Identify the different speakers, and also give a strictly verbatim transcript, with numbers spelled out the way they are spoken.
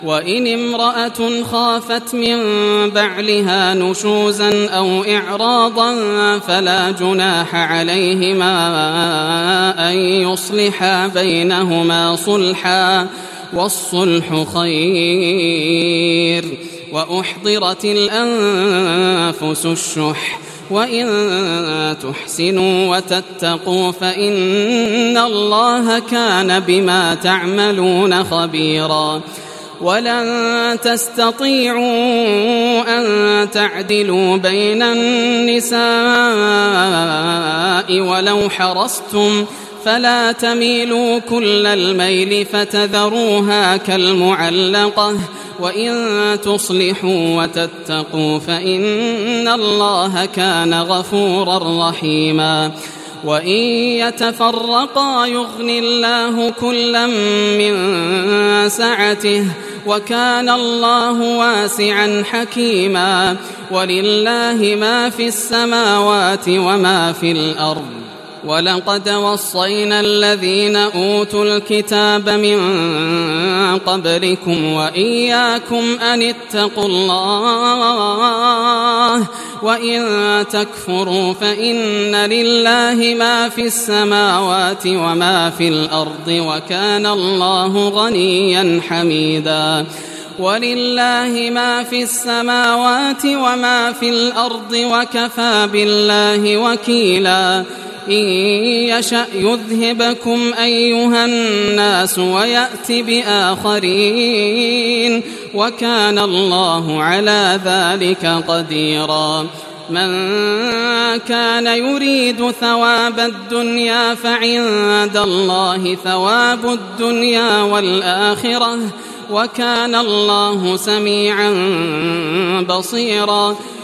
Speaker 1: وإن امرأة خافت من بعلها نشوزا أو إعراضا فلا جناح عليهما أن يصلحا بينهما صلحا والصلح خير. وأحضرت الأنفس الشح وإن تحسنوا وتتقوا فإن الله كان بما تعملون خبيرا. ولن تستطيعوا أن تعدلوا بين النساء ولو حرصتم فلا تميلوا كل الميل فتذروها كالمعلقة وإن تصلحوا وتتقوا فإن الله كان غفورا رحيما. وإن يتفرقا يغن الله كلا من سعته وكان الله واسعا حكيما. ولله ما في السماوات وما في الأرض. ولقد وصينا الذين أوتوا الكتاب من قبلكم وإياكم أن اتقوا الله وإن تكفروا فإن لله ما في السماوات وما في الأرض وكان الله غنيا حميدا. ولله ما في السماوات وما في الأرض وكفى بالله وكيلا. إن يشأ يذهبكم أيها الناس ويأت بآخرين وكان الله على ذلك قديرا. من كان يريد ثواب الدنيا فعند الله ثواب الدنيا والآخرة وكان الله سميعا بصيرا.